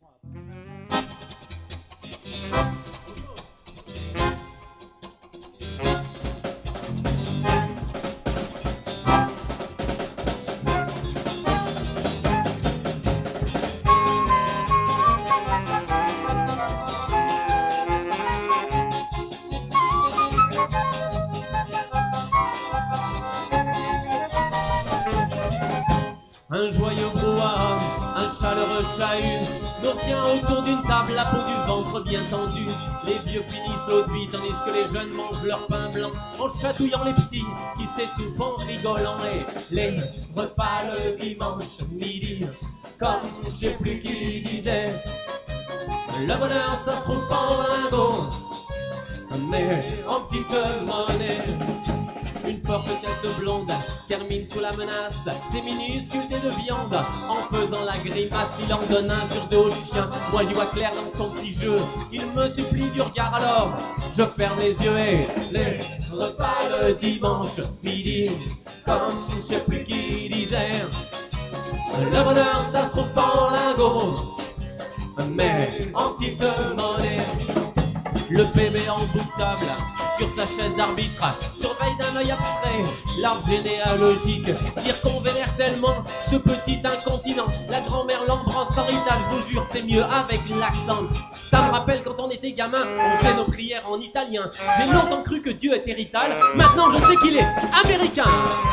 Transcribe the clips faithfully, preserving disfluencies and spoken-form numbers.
Un joyeux brouhaha, un chaleureux chahut nous retient autour d'une table, la peau du ventre bien tendue. Les vieux finissent l'eau de vie tandis que les jeunes mangent leur pain blanc en chatouillant les petits qui s'étouffent en rigolant. Et les repas le dimanche midi, comme je sais plus qui disait, le bonheur ça se trouve pas en lingots, mais en petite monnaie. Une forte tête blonde termine sous la menace ses minuscules dés de viande. En faisant la grimace, il en donne un sur deux au chien. Moi j'y vois clair dans son petit jeu, il me supplie du regard, alors je ferme les yeux. Et les repas le dimanche midi, comme je sais plus qui disait, le bonheur ça se trouve pas en lingots, mais en petite monnaie. Le bébé en bout de table, sur sa chaise d'arbitre, surveille d'un œil abstrait l'arbre généalogique. Dire qu'on vénère tellement ce petit incontinent, la grand-mère l'embrasse en rital, je vous jure c'est mieux avec l'accent. Ça me rappelle quand on était gamin, on faisait nos prières en italien. J'ai longtemps cru que Dieu était rital, maintenant je sais qu'il est américain.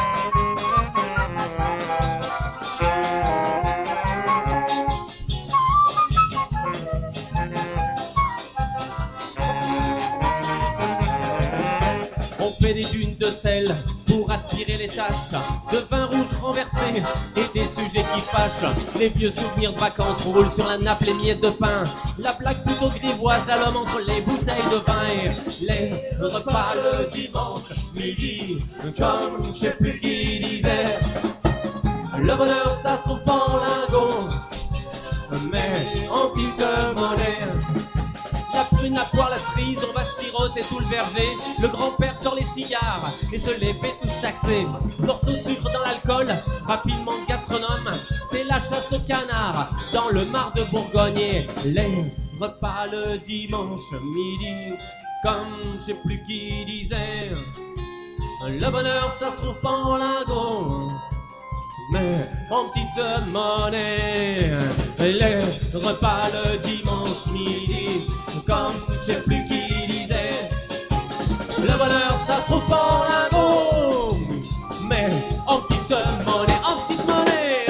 Des dunes de sel pour aspirer les taches de vin rouge renversé et des sujets qui fâchent. Les vieux souvenirs de vacances roulent sur la nappe les miettes de pain, la plaque plutôt grivoise à l'homme entre les bouteilles de vin. Et les repas le dimanche midi, comme je sais plus qui disait, le bonheur ça se trouve pas en lingots, mais en petite monnaie. La prune, la poire, la cerise, on va siroter tout le verger. Le grand-père sort les cigares et se les fait tous taxer. Morceau de sucre dans l'alcool, rapidement gastronome, c'est la chasse au canard dans le mar de Bourgogne. Et les repas le dimanche midi, comme je sais plus qui disait, le bonheur ça se trouve pas en lingots, mais en petite monnaie. Les repas le dimanche midi, comme je sais plus qui disait, le bonheur ça se trouve pas en lingots, mais en petite monnaie, en petite monnaie.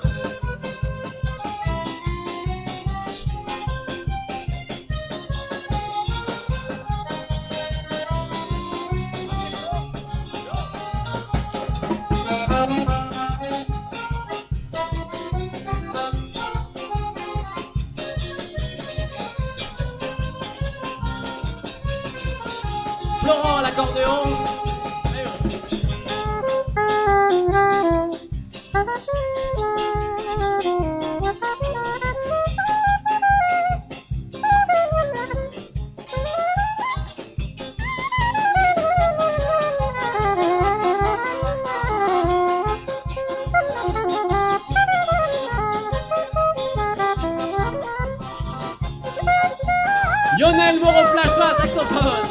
Florent à l'accordéon. Lionel Moreau-Flachat, saxophone.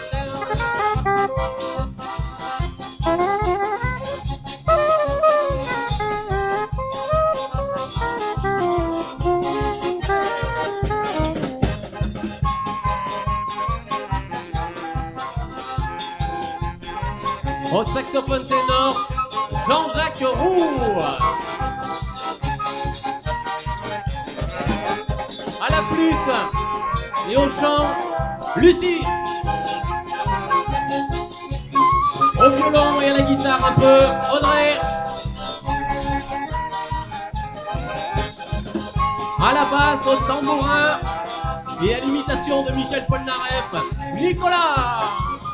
Au saxophone ténor, Jean-Jacques Roux. À la flûte et au chant, Lucie. Au violon et à la guitare un peu, Audrey. À la basse, au tambourin et à l'imitation de Michel Polnareff, Nicolas.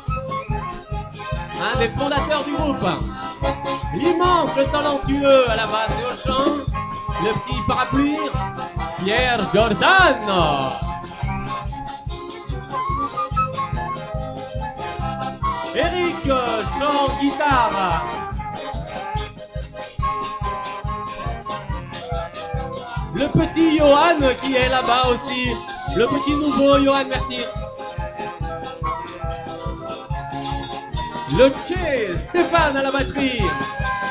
Un des fondateurs du groupe, l'immense, le talentueux à la basse et au chant, le petit parapluie, Pierre Jordan. Eric, chant, guitare. Le petit Johan qui est là-bas aussi. Le petit nouveau Johan, merci. Le Tché, Stéphane à la batterie.